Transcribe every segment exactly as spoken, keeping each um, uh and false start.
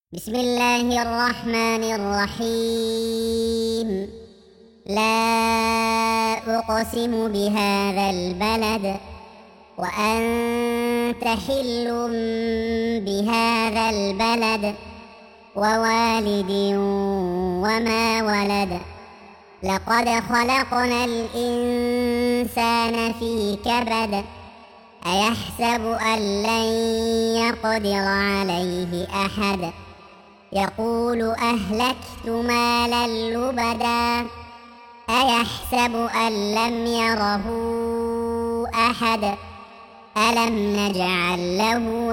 بسم الله الرحمن الرحيم. لا أقسم بهذا البلد وأنت حل بهذا البلد ووالد وما ولد. لقد خلقنا الإنسان في كبد. أيحسب أن لن يقدر عليه أحد. يقول أهلكت مالا لبدا. أيحسب أن لم يره أحد. ألم نجعل له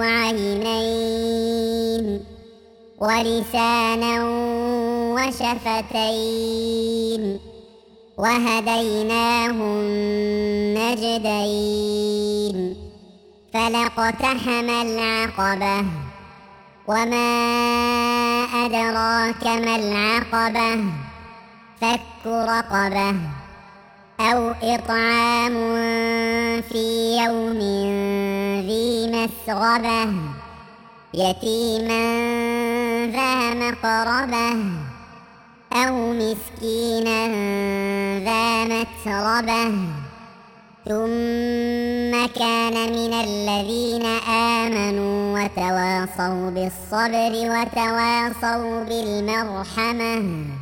عينين ولسانا وشفتين وهديناه النجدين. فلاقتحم العقبة وما أدراك ما العقبة. فك رقبة أو إطعام في يوم ذي مسغبة يتيما ذا مقربة أو مسكينا ذا متربة ثم كان من الذين آمنوا وتواصوا بالصبر وتواصوا بالمرحمة.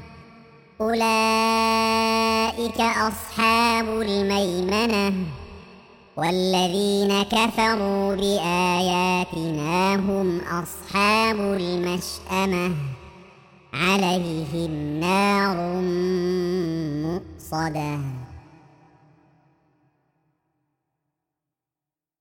أولئك أصحاب الميمنة. والذين كفروا بآياتنا هم أصحاب المشأمة. عليهم نار مؤصدة.